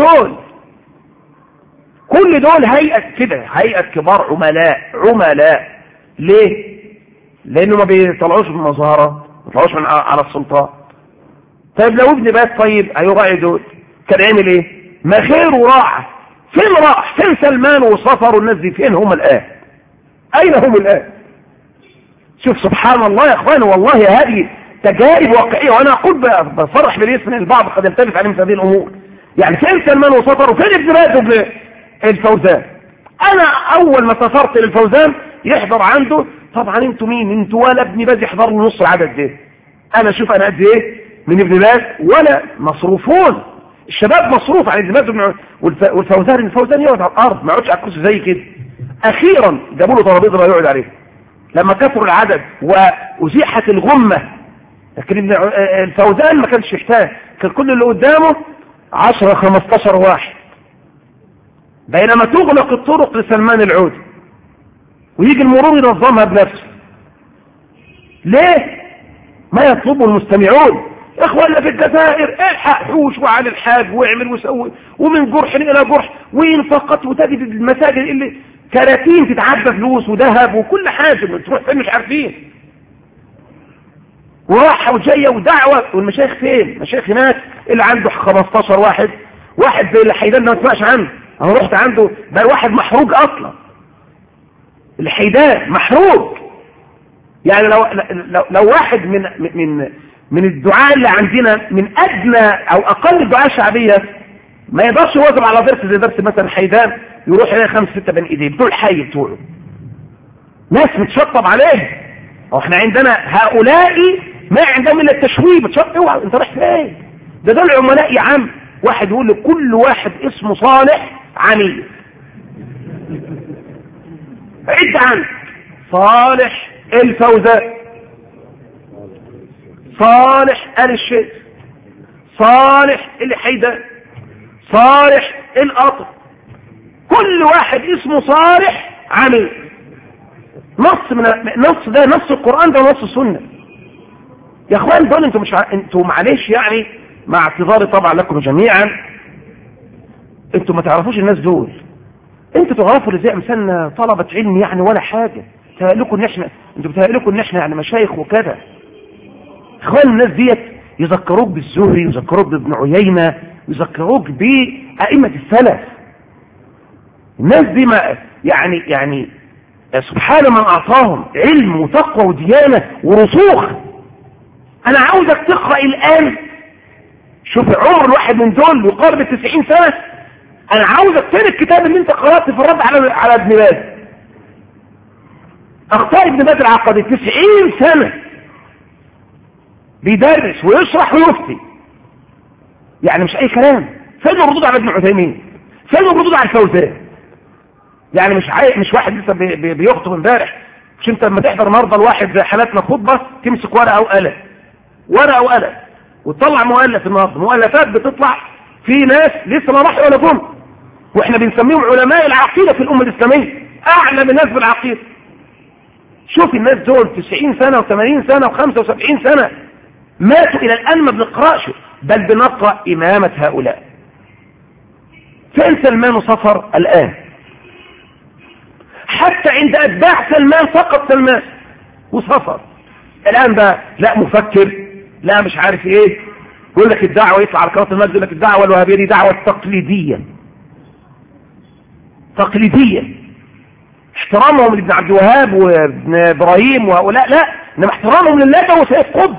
دول هيئة كده، هيئة كبار عملاء. ليه؟ لانه ما بيطلعوش من مظاهرة، ما بيطلعوش من على السلطان. طيب لو ابن باز طيب هيراعي دول كان عامل ايه؟ ما خير وراح. فين راح؟ فين سلمان وصفر والناس دي؟ فين هم الان؟ اين هم الان؟ شوف سبحان الله يا اخوان، والله هذه تجارب واقعية، وانا اقول بصرح بالاسم البعض قد يلتفت عليه مثل هذه الامور. يعني فين سلمان وصفر وفين ابن باز وابن الفوزان؟ انا اول ما سافرت للفوزان يحضر عنده، طبعا انتوا مين؟ انتوا ولا ابن باز يحضر له نص العدد ده. انا شوف انا قد ايه من ابن باز، ولا مصروفون الشباب مصروف على ابن باز والفوزان يقعد على الارض، ما يقعدش على الكرسي زي كده. اخيرا جابوا له ترابيزه يقعد عليها لما كثروا العدد وازيحت الغمه. لكن الفوزان ما كانش يحتاج، كان كل اللي قدامه 10-15 واحد، بينما تغلق الطرق لسلمان العودي ويجي المرور ينظمها بنفسه. ليه؟ ما يطلبه المستمعون. اخواننا في الجزائر الحق حوش وعلى الحاج واعمل وسوي، ومن جرح الى جرح، وين فقط، وتجد المساجد اللي كراتين تتعدى فلوس وذهب وكل حاجه، تروح فين مش عارفين، وراحه وجايه ودعوه. والمشايخ فين؟ المشايخ هناك اللي عنده 15 واحد زي اللي حيدان ما تسمعش عنه. انا رحت عنده بقى واحد محروق اصلا، الحيدان محروق. يعني لو واحد من الدعاء اللي عندنا من ادنى او اقل الدعاء الشعبيه ما يقدرش يواظب على درس زي درس مثلا حيدان، يروح يلاقي 5-6 بني ايديه بتوع الحي بتوعه، ناس متشطب عليه. واحنا عندنا هؤلاء ما عندهم الا التشويه، بتشطب. اوعى انت رايح فين؟ ده دول عملاء يا عم. واحد يقول لكل واحد اسمه صالح عميل، عد عنه: صالح الفوزان، صالح آل الشيخ، صالح الحيدان، صالح القطر، كل واحد اسمه صالح عميل. نص ده نص القرآن ده ونص السنة. يا اخوان دول انتوا معلش يعني، مع اعتذاري طبعا لكم جميعا، انتوا ما تعرفوش الناس دول. انتوا تعرفوا ازاي مثلا طلبة علم يعني ولا حاجة. بتهيألكم ان احنا يعني مشايخ وكذا. اخوان الناس ديت يذكروك بالزهري، يذكروك بابن عيينة، يذكروك بأئمة السلف. الناس دي ما يعني سبحان من اعطاهم علم وتقوى وديانة ورسوخ. انا عاوزك تقرأ الان، شوف عمر الواحد من دول يقارب 90 سنة. انا عاوزك تقرأ الكتاب اللي انت قرأت في الرد على ابن باز، اخطاء ابن باز العقدي. 90 سنة بيدرس ويشرح ويفتي، يعني مش اي كلام. فين الردود على ابن عثيمين؟ فين الردود على الفوزان؟ يعني مش واحد لسه بيخطب امبارح. مش انت لما تحضر النهارده الواحد زي حالاتنا خطبه تمسك ورقه وقلم وتطلع مؤلف. النهارده مؤلفات بتطلع في ناس لسه ما راحوا ولا جم، واحنا بنسميهم علماء العقيده في الامه الاسلاميه، اعلم الناس بالعقيده. شوف الناس دول 90 سنه و80 سنه و75 سنه ماتوا الى الان ما بنقراش، بل بنقرا امامه هؤلاء. فين سلمان صفر الان؟ حتى عند اتباع سلمان فقط سلمان وصفر الان بقى لا مفكر، لا مش عارف ايه. يقول لك الدعوه، يطلع على قناه المسجد يقول لك الدعوه الوهابيه دي دعوه تقليديه. احترامهم لابن عبد الوهاب وابن ابراهيم وهؤلاء لا، انما احترامهم للندى وسيد قطب.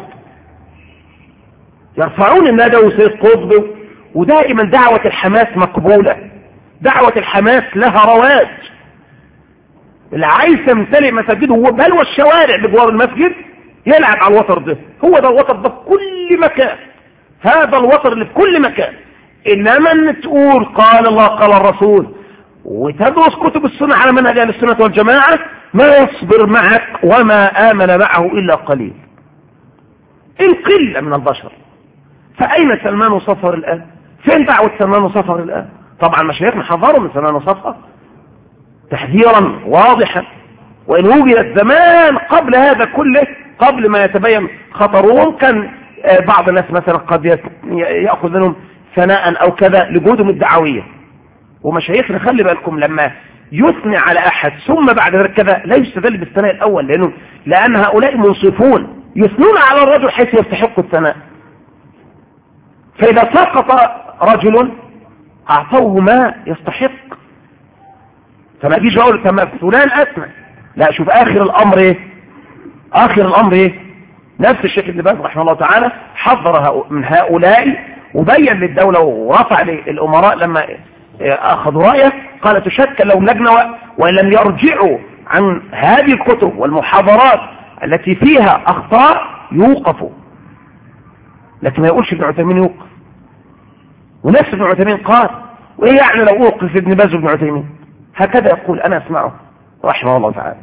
يرفعون الندى وسيد قطب. ودائما دعوه الحماس مقبوله، دعوه الحماس لها رواج. اللي عايز تمتلئ مساجده بل والشوارع بجوار المسجد يلعب على الوتر ده. هو ده الوتر ده في كل مكان، هذا الوتر اللي في كل مكان. انما ان تقول قال الله قال الرسول وتدرس كتب السنة على منهج اهل السنة والجماعة، ما يصبر معك وما آمن معه إلا قليل، القلة من البشر. فأين سلمان صفر الآن؟ فين دعوة سلمان صفر الآن؟ طبعا مشايخنا حذروا من سلمان صفر تحذيرا واضحا، وإن وجدت زمان قبل هذا كله، قبل ما يتبين خطرهم، كان بعض الناس مثلا قد يأخذ منهم ثناء أو كذا لجهودهم الدعوية. ومشايخنا خلي بالكم لما يثني على أحد ثم بعد ذلك كذا لا يستدل بالثناء الأول، لأن هؤلاء منصفون يثنون على الرجل حيث يستحق الثناء. فإذا سقط رجل أعطوه ما يستحق، فما أجيش أقول كما فلان أثنى، لا. شوف آخر الأمر إيه؟ آخر الأمر إيه؟ نفس الشيخ ابن باز رحمه الله تعالى حذر من هؤلاء وبين للدولة ورفع للأمراء لما أخذوا رأيه، قال تشكل لهم لجنة وإن لم يرجعوا عن هذه الكتب والمحاضرات التي فيها أخطاء يوقفوا. لكن ما يقولش ابن عثيمين يوقف، ونفس ابن عثيمين قال وإيه يعني لو أوقف ابن باز وابن عثيمين؟ هكذا يقول، أنا أسمعه رحمه الله تعالى.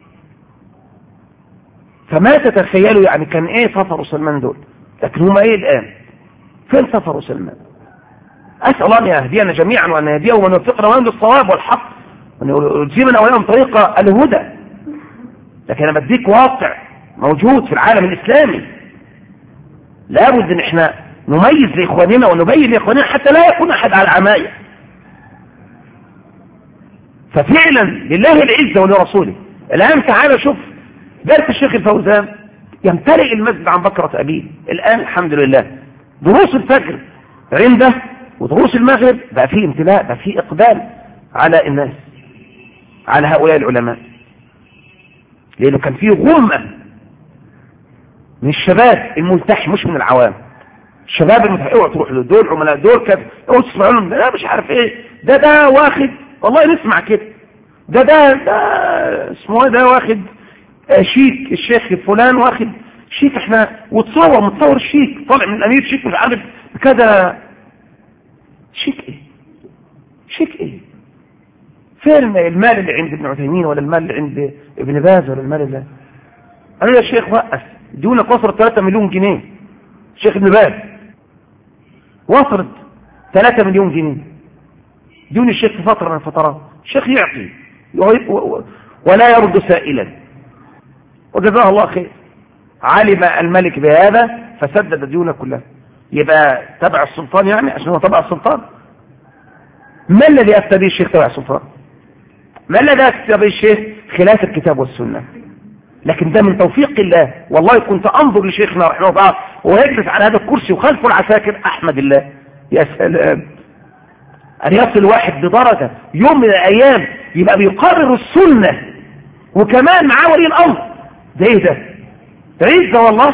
فما تتخيلوا يعني كان إيه سفر سلمان دول، لكن هم إيه الآن؟ فين سفر سلمان؟ أسأل الله أن يهدينا جميعا وأن يهديه ومن يوفقنا ومن للصواب والحق وأن يلزمنا وإياهم طريق الهدى. لكن أنا بديك واقع موجود في العالم الإسلامي، لابد أن احنا نميز لإخواننا ونبين لإخواننا حتى لا يكون أحد على عماية. ففعلا لله العزة ولرسوله. الآن تعالى شوف درس الشيخ الفوزان يمتلئ المسجد عن بكرة أبيه الآن الحمد لله. دروس الفجر عنده ودروس المغرب بقى فيه امتلاء، بقى فيه إقبال على الناس، على هؤلاء العلماء، لأنه كان فيه غمة من الشباب الملتحي مش من العوام. الشباب الملتحي اوعوا تروح له، دول عملاء، دول كذا، اوعوا تسمعوا لهم، لا مش عارف ايه، ده واخد والله نسمع كده، ده اسمه ايه، ده واخد شيك، الشيخ فلان واخد شيك، احنا وتصور متصور الشيك طالع من الامير شيك مش عارف كذا. شيك ايه؟ فين المال اللي عند ابن عثيمين ولا المال اللي عند ابن باز ولا المال اللي قالوا يا شيخ وقف ديونك وصلت 3 مليون جنيه. الشيخ ابن باز وصلت 3 مليون جنيه ديون الشيخ في فترة من الفترات. الشيخ يعطي ولا يرد سائلا، وجزاه الله خير. علم الملك بهذا فسدد ديونه كلها. يبقى تبع السلطان يعني عشان هو تبع السلطان؟ ما الذي أفتى به الشيخ تبع السلطان؟ ما الذي أفتى به الشيخ خلاف الكتاب والسنة؟ لكن ده من توفيق الله. والله كنت أنظر لشيخنا رحمه الله وهو يجلس على هذا الكرسي وخلفه العساكر، أحمد الله، يا سلام، أن يصل واحد بدرجة يوم من الأيام يبقى بيقرر السنة وكمان معاه ولي الأمر. ده إيه ده؟ عزة والله،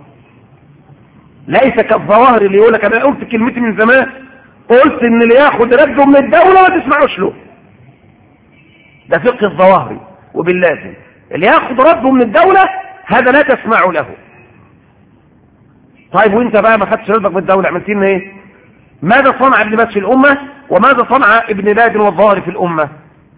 ليس كالظواهر اللي يقول لك أنا قلت كلمتي من زمان، قلت إن اللي ياخد رده من الدولة ما تسمعوش له. ده فقه الظواهري وباللازم، اللي ياخد رده من الدولة هذا لا تسمع له. طيب وانت بقى ما خدتش ردك من الدولة عملت لنا ايه؟ ماذا صنع ابن باز في الأمة وماذا صنع ابن لادن والظاهر في الأمة؟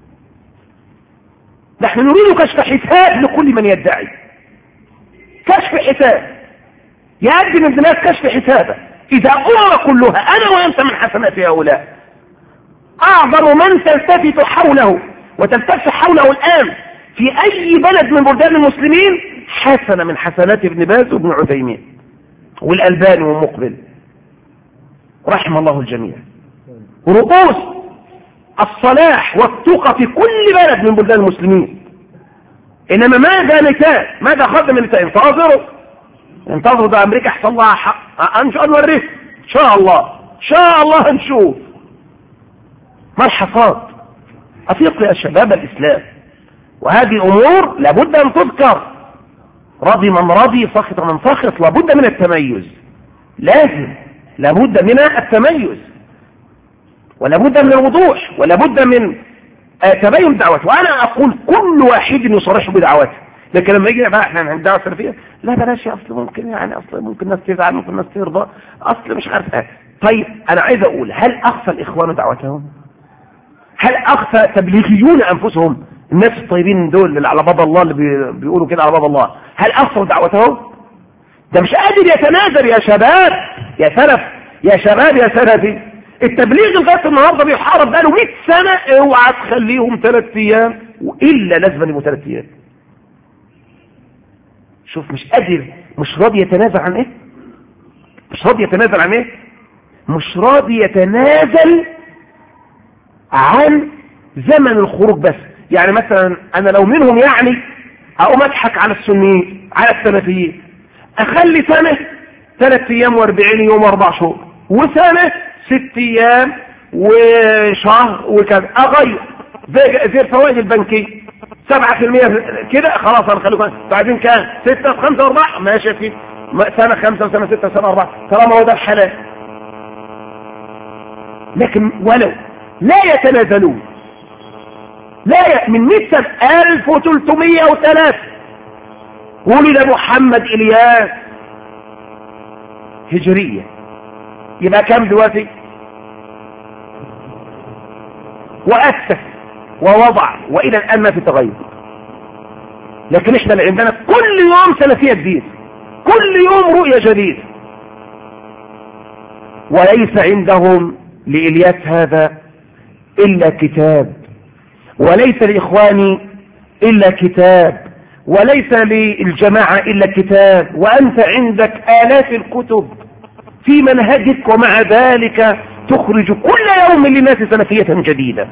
نحن نريد كشف حساب لكل من يدعي، كشف حساب، يقدم الناس كشف حسابه. إذا أمة كلها أنا وأنت من حسنات هؤلاء، أعظم من تلتفت حوله وتلتف حوله الآن في أي بلد من بلدان المسلمين حسنة من حسنات ابن باز وابن عثيمين والألباني ومقبل رحم الله الجميع، رؤوس الصلاح والتقى في كل بلد من بلدان المسلمين. إنما ماذا نتاج؟ ماذا خدم من نتاج؟ انتظروا ده أمريكا حصل لها حق، إن شاء الله نوريه، إن شاء الله إن شاء الله نشوف ما الحصاد. أفيق يا شباب الإسلام، وهذه أمور لابد أن تذكر. رضي من رضي، سخط من سخط، لابد من التميز، لابد من التميز، ولابد من الوضوح، ولابد من تبين دعوته. وأنا أقول كل واحد يصرح بدعوته، لكن لما يجي بقى احنا عند دعوة سلفية لا بلاش، اصل ممكن يعني اصل ممكن الناس تزعل، ممكن الناس ترضى، اصل مش عارف ايه. طيب انا عايز اقول، هل اخفى الاخوان دعوتهم؟ هل اخفى تبليغيون انفسهم، الناس الطيبين دول اللي على باب الله، اللي بيقولوا كده على باب الله، هل اخفوا دعوتهم؟ ده مش قادر يتنازل يا شباب يا سلف، يا شباب يا سلفي. التبليغ لغايه النهارده بيحارب بقاله 100 سنه، اوعى تخليهم 3 ايام، والا لازم يبقوا 3 ايام. شوف مش قادر، مش راضي يتنازل عن ايه؟ مش راضي يتنازل عن ايه؟ مش راضي يتنازل عن زمن الخروج بس. يعني مثلا انا لو منهم يعني اقوم اضحك على السنيين على السلفيين، اخلي سنة 3 ايام و40 يوم و4 شهور، وسنة 6 ايام وشهر وكذا، اغير زي الفوائد البنكية 7% كده، خلاص هنخليكم بعدين كام 6 5 و4 ماشي، في سنة 5 وسنة 6 وسنة 4 طالما هو ده الحلال. لكن ولو لا يتنازلون، لا من 100 سنة 1303 ولد محمد إلياس هجرية، يبقى كم دلوقتي؟ وأسس ووضع، وإلى الآن ما في تغير. لكن احنا اللي عندنا كل يوم سلفية جديد، كل يوم رؤية جديدة، وليس عندهم لإلياس هذا إلا كتاب، وليس لإخواني إلا كتاب، وليس للجماعة إلا كتاب، وأنت عندك آلاف الكتب في منهجك، ومع ذلك تخرج كل يوم للناس سلفية جديدة.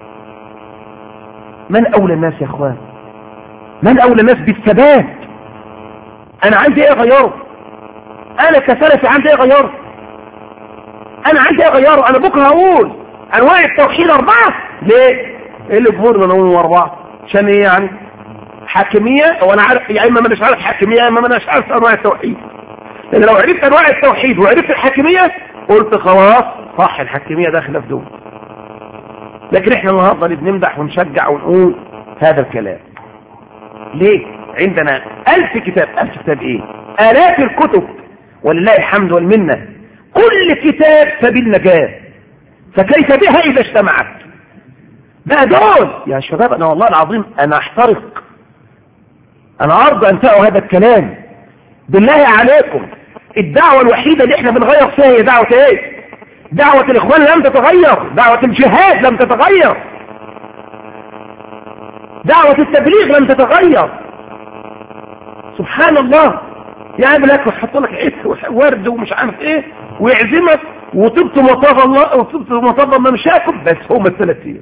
من أولى الناس يا أخوان؟ من أولى الناس بالثبات؟ أنا عندي إيه غيره؟ أنا كسلفي عندي إيه غيره؟ أنا عندي إيه غيره؟ أنا بكرة هقول أنواع التوحيد 4. ليه؟ إيه اللي جمهور من أقول 4؟ عشان إيه يعني؟ حاكمية، وأنا عارف يا إما مش عارف حاكمية، يا إما مش عارف أنواع التوحيد. لأن لو عرفت أنواع التوحيد وعرفت الحاكمية قلت خلاص صح، الحاكمية داخلة في دول. لكن إحنا النهارده اللي بنمدح ونشجع ونقول هذا الكلام. ليه؟ عندنا 1000 كتاب، 1000 كتاب إيه؟ آلاف الكتب، ولله الحمد والمنة، كل كتاب سبيل نجاة، فكيف بها إذا اجتمعت؟ بقى دول يا شباب، أنا والله العظيم أنا أحترق، أنا أرجو أن تأوا هذا الكلام بالله عليكم. الدعوة الوحيدة اللي احنا بنغير فيها هي دعوة ايه؟ دعوة الإخوان لم تتغير، دعوة الجهاد لم تتغير، دعوة التبليغ لم تتغير. سبحان الله، يعمل لك ويحط لك عيش وورد ومش عارف ايه ويعزمك وطبت مطاب الله وطبت مطاب ممشاكم، بس هم ال3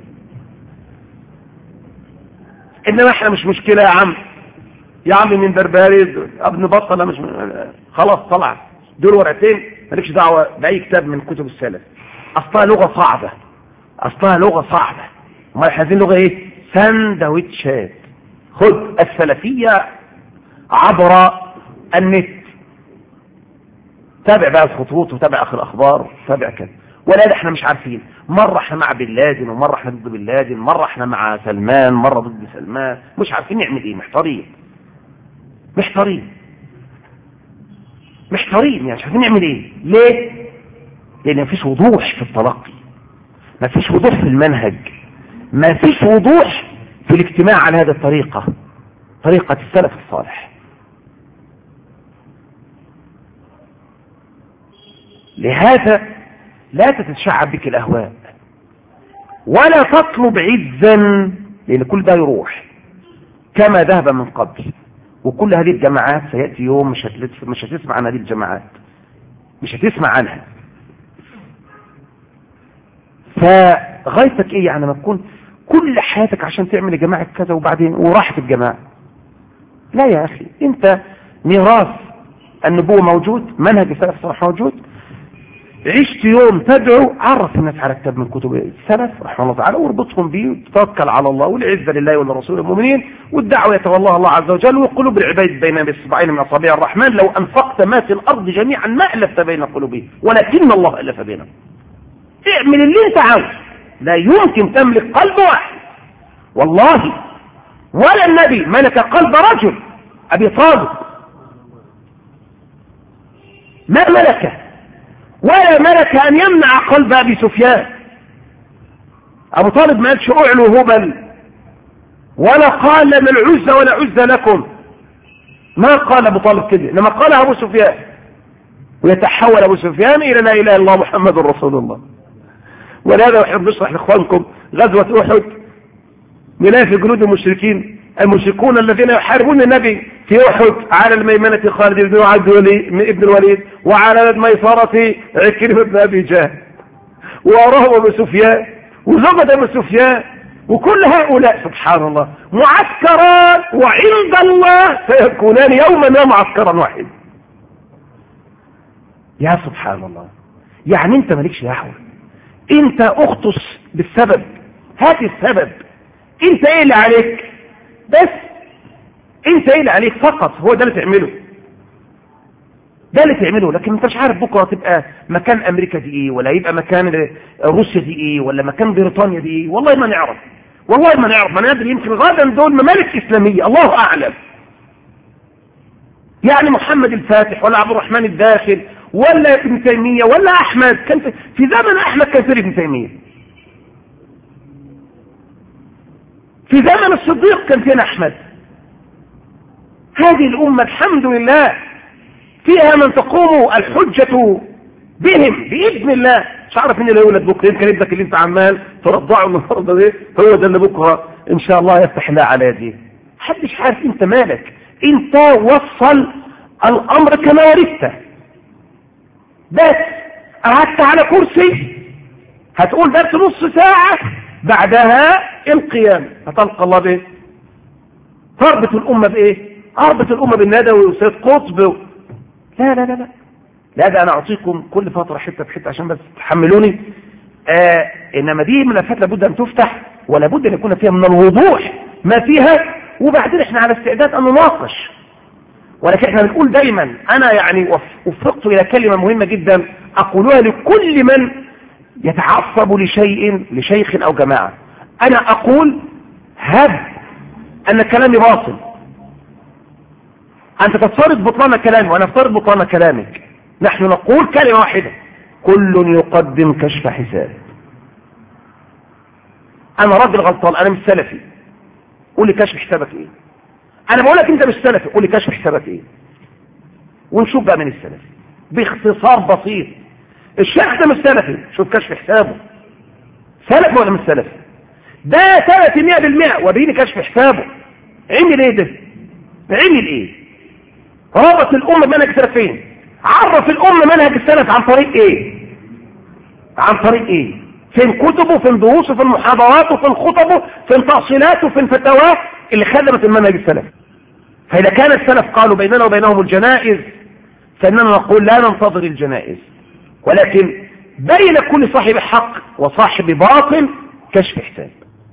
انما احنا مش مشكلة يا عم من بربارد ابن بطل مش خلاص طلع دول ورقتين مالكش دعوة بأي كتاب من كتب السلف، اصلها لغة صعبة، اصلها لغة صعبة، ما عايزين لغة ايه؟ ساندويتشات. خد السلفية عبر النت، تابع بقى الخطوط وتابع اخر الاخبار وتابع كده، ولا ده احنا مش عارفين، مرة احنا مع بن لادن ومرة احنا ضد بن لادن، مرة احنا مع سلمان مرة ضد سلمان، مش عارفين نعمل ايه، محتارين يعني مش عارفين نعمل ايه. ليه؟ لان مفيش وضوح في التلقي، مفيش وضوح في المنهج، مفيش وضوح في الاجتماع على هذه الطريقة، طريقة السلف الصالح. لهذا لا تتشعب بك الأهواء ولا تطلب عزا، لأن كل ده يروح كما ذهب من قبل، وكل هذه الجماعات سيأتي يوم مش هتسمع عن هذه الجماعات، مش هتسمع عنها. فغايتك ايه يعني ما تكون كل حياتك عشان تعمل جماعة كذا وبعدين وراحت الجماعة؟ لا يا أخي، انت ميراث النبوة موجود، منهج السلف الصالح موجود، عشت يوم تدعو، عرف الناس على كتاب من كتب السلف رحمه الله تعالى واربطهم به وتوكل على الله، والعزة لله ولرسول المؤمنين، والدعوة يتولاها الله عز وجل، وقلوب العباد بين اصبعين من اصابع الرحمن، لو انفقت ما في الارض جميعا ما الفت بين قلوبهم ولكن الله الف بينهم. اعمل اللي انت عاوز، لا يمكن تملك قلب واحد والله، ولا النبي ملك قلب رجل ابي طالب، ما ملكه، ولا ملك ان يمنع قلب ابي سفيان. ابو طالب ما قالش اعلو هبل، ولا قال من العزة ولا عزة لكم، ما قال ابو طالب كده، لما قال ابو سفيان، ويتحول ابو سفيان الى لا اله الا الله محمد رسول الله. ولهذا احب نشرح لاخوانكم غزوة احد، نلاقي في جنود المشركون الذين يحاربون النبي في احد على الميمنة خالد بن الوليد، وعلى الميسرة عكرمة بن ابي جهل، وراهم ابو سفيان وزوجة ابو سفيان، وكل هؤلاء سبحان الله معسكران، وعند الله سيكونان يوما ما معسكرا واحد. يا سبحان الله، يعني انت مالكش دعوة، انت اختص بالسبب، هات السبب، انت ايه اللي عليك بس، انت ايه اللي عليك فقط، هو ده اللي تعمله، ده اللي تعمله. لكن انت مش عارف بكره تبقى مكان امريكا دي ايه، ولا يبقى مكان روسيا دي ايه، ولا مكان بريطانيا دي ايه، والله ما نعرف، والله ما نعرف، ما ندري، يمكن غدا دول ممالك اسلاميه الله اعلم. يعني محمد الفاتح ولا عبد الرحمن الداخل ولا ابن تيميه ولا احمد، كان في زمن احمد كان في ابن تيميه، في زمن الصديق كان فينا احمد. هذه الامه الحمد لله فيها من تقوم الحجة بهم بإذن الله. مش عارف مين اللي يولد بكرة، يمكن ابنك اللي انت عمال ترضعه النهارده ده هو ده اللي بكرة ان شاء الله يفتح الله على يديه. محدش عارف انت مالك، انت وصل الامر كما ورثته، بس قعدت على كرسي هتقول درس نص ساعة، بعدها القيام هتلقى الله بايه؟ تربط الامة بايه؟ اربط الامة بالندوي وسيد قطب. لا لا لا لا لا، ده انا اعطيكم كل فترة حتة بحتة عشان بس تحملوني. انما دي ملفات لابد ان تفتح، ولا بد ان يكون فيها من الوضوح ما فيها، وبعدين احنا على استعداد ان نناقش. ولكن احنا بنقول دايما، انا يعني وفقت الى كلمة مهمة جدا اقولها لكل من يتعصب لشيخ او جماعة. انا اقول هب ان كلامي باطل، انت تفترض بطلان كلامي وانا افترض بطلان كلامك، نحن نقول كلمة واحدة، كل يقدم كشف حساب. انا راجل غلطان، انا مش سلفي، قول لي كشف حسابك ايه. انا بقول لك انت مش سلفي، قول لي كشف حسابك ايه، ونشوف بقى من السلفي باختصار بسيط. الشيخ ده مش سلفي، شوف كشف حسابه سلفي ولا مش سلفي. ده سلفي 100%، وريني كشف حسابه. عمل ايه ده؟ عمل ايه؟ ربط الأمة بمنهج السلف فين؟ عرف الأمة منهج السلف عن طريق ايه؟ عن طريق ايه؟ فين كتبه، فين دروسه، فين محاضراته، فين خطبه، فين تأصيلاته، فين فتاواه اللي خدمت المنهج السلف. فإذا كان السلف قالوا بيننا وبينهم الجنائز، فإننا نقول لا ننتظر الجنائز، ولكن بين كل صاحب حق وصاحب باطل كشف حساب.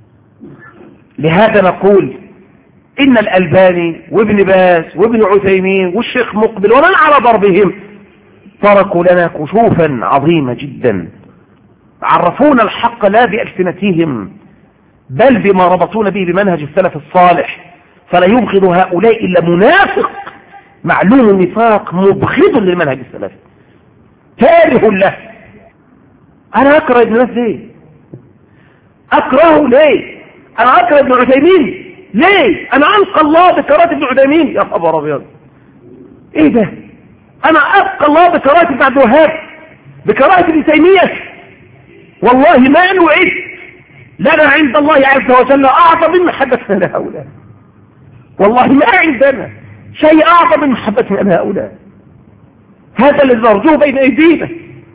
لهذا نقول إن الألباني وابن باز وابن عثيمين والشيخ مقبل ومن على ضربهم تركوا لنا كشوفا عظيمة جدا، عرفونا الحق لا بألسنتهم بل بما ربطون به بمنهج السلف الصالح. فلا يبغض هؤلاء إلا منافق معلوم النفاق مبغض للمنهج السلفي كاره له. أنا أكره ابن باز ليه؟ أكرهه ليه؟ أنا أكره ابن عثيمين ليه؟ أنا ألقى الله بكرات ابن عثيمين. يا خبر أبيض، إيه ده؟ أنا ألقى الله بكرات ابن عبد الوهاب، بكرات ابن تيمية. والله ما نوعد لنا عند الله عز وجل أعظم من محبتنا لهؤلاء. والله ما عندنا شيء أعظم من محبتنا لهؤلاء. هذا الذي نرجوه بين أيدينا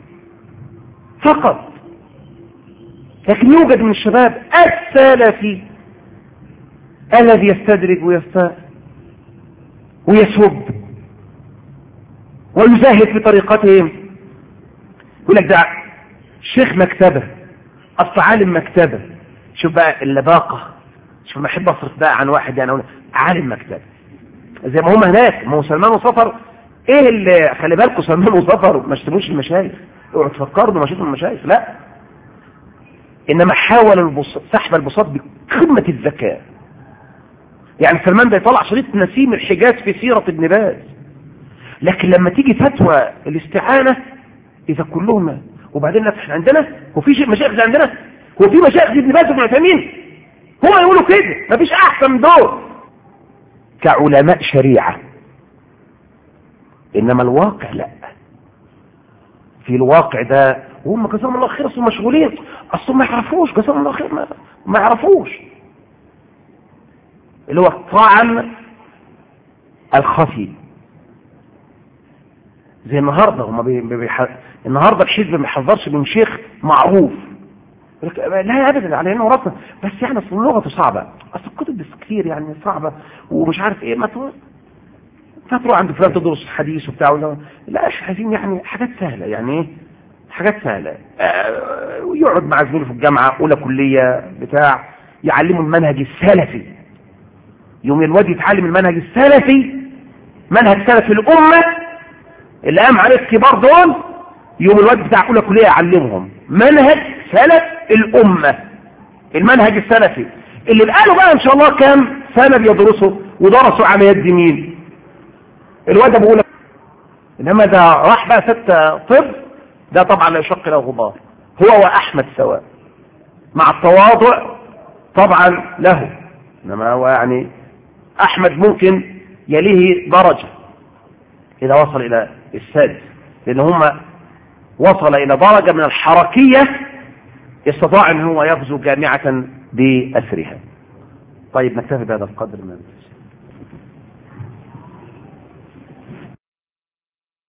فقط. لكن يوجد من الشباب السلفي الذي يستدرج ويسب ويزاهد في طريقتهم. يقول لك ده شيخ مكتبة، أصل عالم مكتبة. شوف بقى اللباقة، شوف ما أحب أصرف بقى عن واحد يعني عالم مكتبة زي ما هم هناك. ما هو سلمان وصفر ايه اللي خلي بالكم، سلمان وصفر ما اشتموش المشايخ، اوعوا تفكروا ما شفتوا المشايخ، لا، انما حاول سحب البساط بقمة الذكاء. يعني سلمان ده يطلع شريط نسيم الحجاز في سيرة ابن باز، لكن لما تيجي فتوى الاستعانة اذا كلهم. وبعدين احنا عندنا هو في مشايخ عندنا، هو في مشايخ ابن باز وابن عثيمين هم يقولوا كده، مفيش احسن من دول كعلماء شريعة. انما الواقع لا، في الواقع ده وهم جزاهم الله خير اصلا مشغولين، اصلا ما يعرفوش جزاهم الله خير، ما يعرفوش اللي هو الطعن الخفي. زي النهارده هم النهارده الحزب ما بيحذرش من شيخ معروف، لا ابدا على انه راسنا، بس يعني اصل لغته صعبه، اصل الكتب بس كتير يعني صعبه ومش عارف ايه، ما تروح عند فلان تدرس حديث وبتاع، لا عايزين يعني حاجات سهله، يعني ايه حاجات سهله. ويقعد مع زميله في الجامعه اولى كليه بتاع يعلموا المنهج السلفي، يوم الواد يتعلم المنهج السلفي، منهج سلف الامه اللي قام عليه الكبار دول، يوم الواد بتاع اولى كليه يعلمهم منهج سلف الامه، المنهج السلفي اللي بقاله بقى ان شاء الله كام سنه بيدرسوا ودرسوا على يد مين؟ الواد ابو اولى. انما ده راح بقى 6 طب، ده طبعا لا يشق له غبار، هو واحمد سواء مع التواضع طبعا له. انما هو يعني احمد ممكن يليه درجه اذا وصل الى السادس، لان هم وصل الى درجه من الحركيه يستطاع ان هو يغزو جامعه باسرها. طيب نكتفي بهذا القدر من